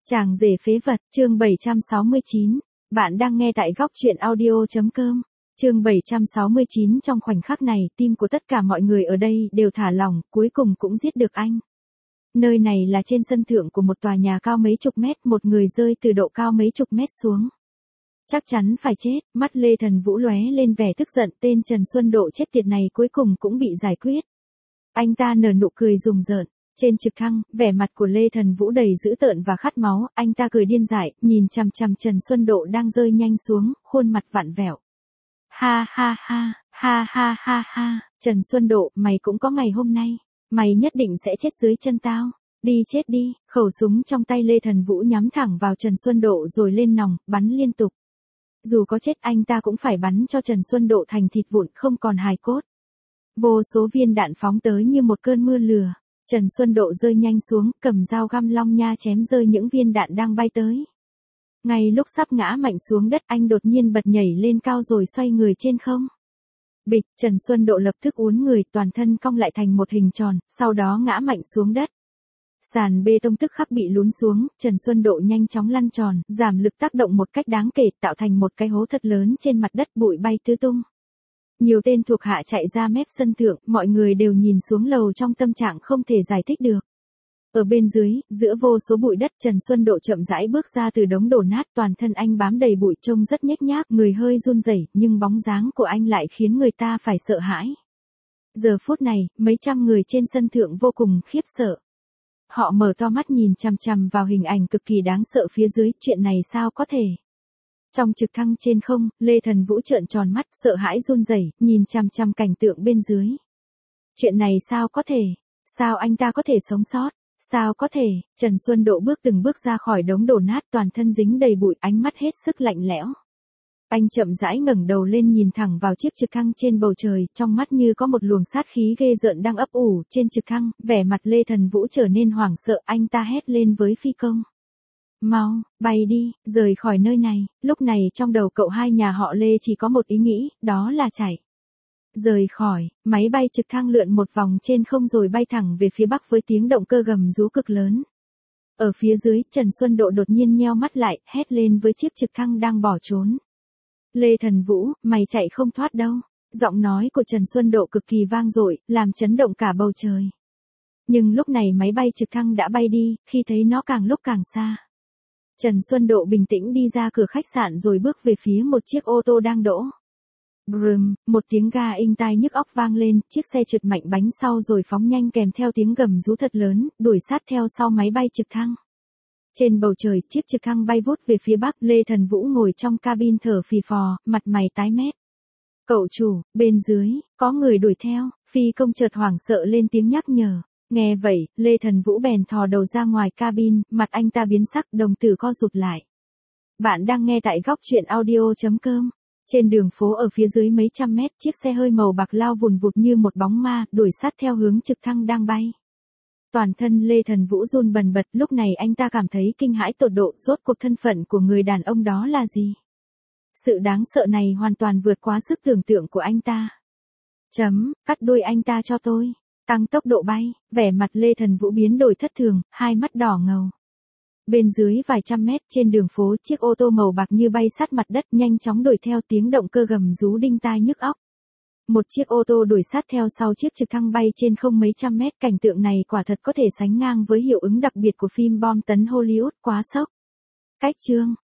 Chàng rể phế vật, chương 769. Bạn đang nghe tại góc truyện audio.com. Chương 769. Trong khoảnh khắc này, tim của tất cả mọi người ở đây đều thả lỏng, cuối cùng cũng giết được anh. Nơi này là trên sân thượng của một tòa nhà cao mấy chục mét, một người rơi từ độ cao mấy chục mét xuống. Chắc chắn phải chết, mắt Lê Thần Vũ lóe lên vẻ tức giận, tên Trần Xuân Độ chết tiệt này cuối cùng cũng bị giải quyết. Anh ta nở nụ cười rùng rợn. Trên trực thăng, vẻ mặt của Lê Thần Vũ đầy dữ tợn và khát máu, anh ta cười điên dại, nhìn chằm chằm Trần Xuân Độ đang rơi nhanh xuống, khuôn mặt vặn vẹo. Ha ha ha, ha ha ha ha, Trần Xuân Độ, mày cũng có ngày hôm nay, mày nhất định sẽ chết dưới chân tao, đi chết đi, khẩu súng trong tay Lê Thần Vũ nhắm thẳng vào Trần Xuân Độ rồi lên nòng, bắn liên tục. Dù có chết anh ta cũng phải bắn cho Trần Xuân Độ thành thịt vụn không còn hài cốt. Vô số viên đạn phóng tới như một cơn mưa lửa. Trần Xuân Độ rơi nhanh xuống, cầm dao găm long nha chém rơi những viên đạn đang bay tới. Ngay lúc sắp ngã mạnh xuống đất, anh đột nhiên bật nhảy lên cao rồi xoay người trên không. Bịch, Trần Xuân Độ lập tức uốn người, toàn thân cong lại thành một hình tròn, sau đó ngã mạnh xuống đất. Sàn bê tông tức khắc bị lún xuống, Trần Xuân Độ nhanh chóng lăn tròn, giảm lực tác động một cách đáng kể, tạo thành một cái hố thật lớn trên mặt đất, bụi bay tứ tung. Nhiều tên thuộc hạ chạy ra mép sân thượng, mọi người đều nhìn xuống lầu trong tâm trạng không thể giải thích được. Ở bên dưới, giữa vô số bụi đất, Trần Xuân Độ chậm rãi bước ra từ đống đổ nát, toàn thân anh bám đầy bụi trông rất nhếch nhác, người hơi run rẩy, nhưng bóng dáng của anh lại khiến người ta phải sợ hãi. Giờ phút này, mấy trăm người trên sân thượng vô cùng khiếp sợ. Họ mở to mắt nhìn chằm chằm vào hình ảnh cực kỳ đáng sợ phía dưới, chuyện này sao có thể? Trong trực thăng trên không, Lê Thần Vũ trợn tròn mắt, sợ hãi run rẩy, nhìn chằm chằm cảnh tượng bên dưới. Chuyện này sao có thể? Sao anh ta có thể sống sót? Sao có thể? Trần Xuân Độ bước từng bước ra khỏi đống đổ nát, toàn thân dính đầy bụi, ánh mắt hết sức lạnh lẽo. Anh chậm rãi ngẩng đầu lên nhìn thẳng vào chiếc trực thăng trên bầu trời, trong mắt như có một luồng sát khí ghê rợn đang ấp ủ trên trực thăng, vẻ mặt Lê Thần Vũ trở nên hoảng sợ, anh ta hét lên với phi công. Mau, bay đi, rời khỏi nơi này. Lúc này trong đầu cậu hai nhà họ Lê chỉ có một ý nghĩ, đó là chạy. Rời khỏi, máy bay trực thăng lượn một vòng trên không rồi bay thẳng về phía bắc với tiếng động cơ gầm rú cực lớn. Ở phía dưới, Trần Xuân Độ đột nhiên nheo mắt lại, hét lên với chiếc trực thăng đang bỏ trốn. Lê Thần Vũ, mày chạy không thoát đâu. Giọng nói của Trần Xuân Độ cực kỳ vang dội, làm chấn động cả bầu trời. Nhưng lúc này máy bay trực thăng đã bay đi, khi thấy nó càng lúc càng xa. Trần Xuân Độ bình tĩnh đi ra cửa khách sạn rồi bước về phía một chiếc ô tô đang đỗ. Brum, một tiếng ga inh tai nhức óc vang lên, chiếc xe trượt mạnh bánh sau rồi phóng nhanh kèm theo tiếng gầm rú thật lớn, đuổi sát theo sau máy bay trực thăng. Trên bầu trời, chiếc trực thăng bay vút về phía bắc, Lê Thần Vũ ngồi trong cabin thở phì phò, mặt mày tái mét. Cậu chủ, bên dưới, có người đuổi theo, phi công chợt hoảng sợ lên tiếng nhắc nhở. Nghe vậy, Lê Thần Vũ bèn thò đầu ra ngoài cabin, mặt anh ta biến sắc, đồng tử co rụt lại. Bạn đang nghe tại góc truyện audio.com. Trên đường phố ở phía dưới mấy trăm mét, chiếc xe hơi màu bạc lao vùn vụt như một bóng ma, đuổi sát theo hướng trực thăng đang bay. Toàn thân Lê Thần Vũ run bần bật, lúc này anh ta cảm thấy kinh hãi tột độ, rốt cuộc thân phận của người đàn ông đó là gì? Sự đáng sợ này hoàn toàn vượt quá sức tưởng tượng của anh ta. Cắt đuôi anh ta cho tôi. Tăng tốc độ bay, vẻ mặt Lê Thần Vũ biến đổi thất thường, hai mắt đỏ ngầu. Bên dưới vài trăm mét trên đường phố, chiếc ô tô màu bạc như bay sát mặt đất nhanh chóng đuổi theo, tiếng động cơ gầm rú đinh tai nhức óc. Một chiếc ô tô đuổi sát theo sau chiếc trực thăng bay trên không mấy trăm mét, cảnh tượng này quả thật có thể sánh ngang với hiệu ứng đặc biệt của phim bom tấn Hollywood, quá sốc. Cách chương